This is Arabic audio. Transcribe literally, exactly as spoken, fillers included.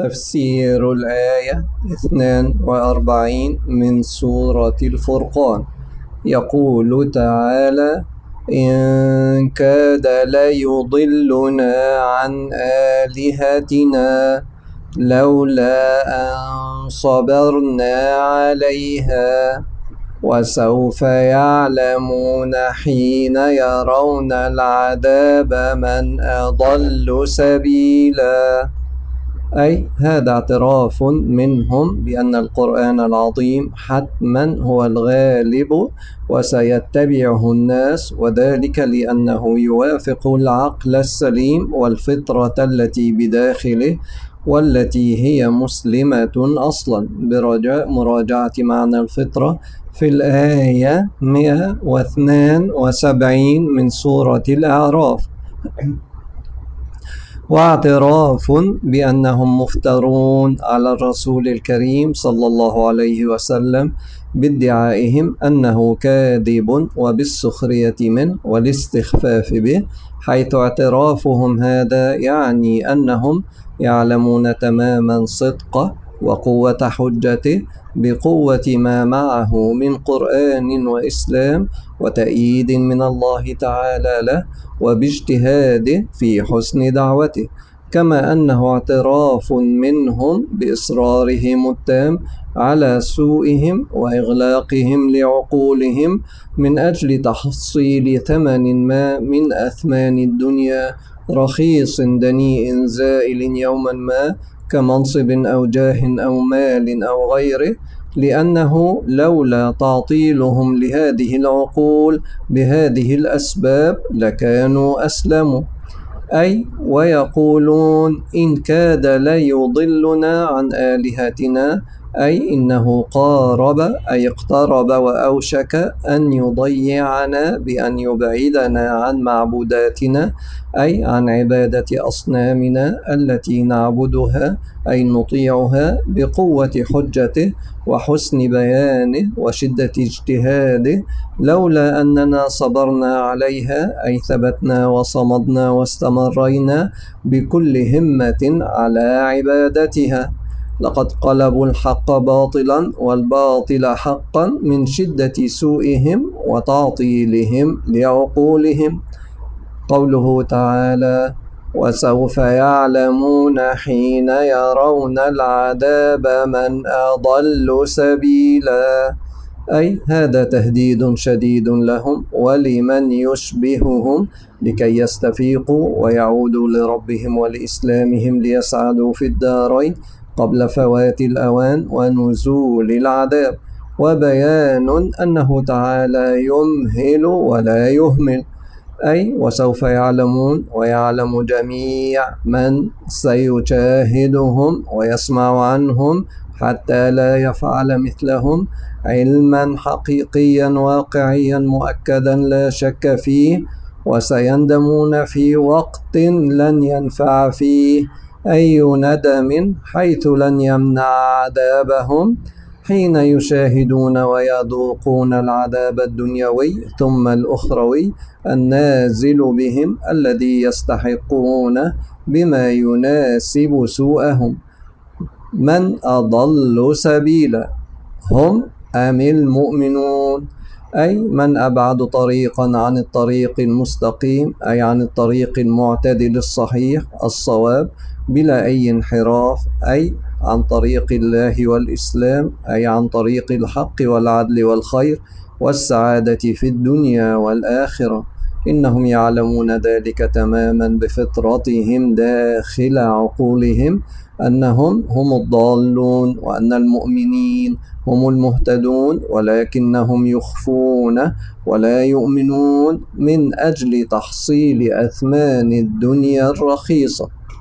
تفسير الآية اثنان وأربعين من سورة الفرقان. يقول تعالى: إن كاد ليضلنا عن آلهتنا لولا أن صبرنا عليها وسوف يعلمون حين يرون العذاب من أضل سبيلا. أي هذا اعتراف منهم بأن القرآن العظيم حتما هو الغالب وسيتبعه الناس، وذلك لأنه يوافق العقل السليم والفطرة التي بداخله والتي هي مسلمة أصلا، برجاء مراجعة معنى الفطرة في الآية مئة واثنين وسبعين من سورة الأعراف. واعتراف بأنهم مفترون على الرسول الكريم صلى الله عليه وسلم بادعائهم أنه كاذب وبالسخرية منه والاستخفاف به، حيث اعترافهم هذا يعني أنهم يعلمون تماما صدقه وقوة حجته بقوة ما معه من قرآن وإسلام وتأييد من الله تعالى له وباجتهاده في حسن دعوته، كما أنه اعتراف منهم بإصرارهم التام على سوءهم وإغلاقهم لعقولهم من أجل تحصيل ثمن ما من أثمان الدنيا رخيص دنيء زائل يوما ما، كمنصب أو جاه أو مال أو غيره، لأنه لولا تعطيلهم لهذه العقول بهذه الأسباب لكانوا أسلموا. أي ويقولون إن كاد ليضلنا عن آلهتنا، أي إنه قارب أي اقترب وأوشك أن يضيعنا بأن يبعدنا عن معبوداتنا، أي عن عبادة أصنامنا التي نعبدها أي نطيعها بقوة حجته وحسن بيانه وشدة اجتهاده، لولا أننا صبرنا عليها أي ثبتنا وصمدنا واستمرينا بكل همة على عبادتها. لقد قلبوا الحق باطلا والباطل حقا من شدة سوءهم وتعطيلهم لعقولهم. قوله تعالى: وسوف يعلمون حين يرون العذاب من أضل سبيلا، أي هذا تهديد شديد لهم ولمن يشبههم لكي يستفيقوا ويعودوا لربهم ولإسلامهم ليسعدوا في الدارين قبل فوات الأوان ونزول العذاب، وبيان أنه تعالى يمهل ولا يهمل. أي وسوف يعلمون ويعلم جميع من سيشاهدهم ويسمع عنهم حتى لا يفعل مثلهم علما حقيقيا واقعيا مؤكدا لا شك فيه، وسيندمون في وقت لن ينفع فيه أي ندم، حيث لن يمنع عذابهم حين يشاهدون ويذوقون العذاب الدنيوي ثم الأخروي النازل بهم الذي يستحقونه بما يناسب سوءهم. من أضل سبيلا، هم أم المؤمنون؟ أي من أبعد طريقا عن الطريق المستقيم، أي عن الطريق المعتدل الصحيح الصواب بلا أي انحراف، أي عن طريق الله والإسلام، أي عن طريق الحق والعدل والخير والسعادة في الدنيا والآخرة. إنهم يعلمون ذلك تماما بفطرتهم داخل عقولهم أنهم هم الضالون وأن المؤمنين هم المهتدون، ولكنهم يخفون ولا يؤمنون من أجل تحصيل أثمان الدنيا الرخيصة.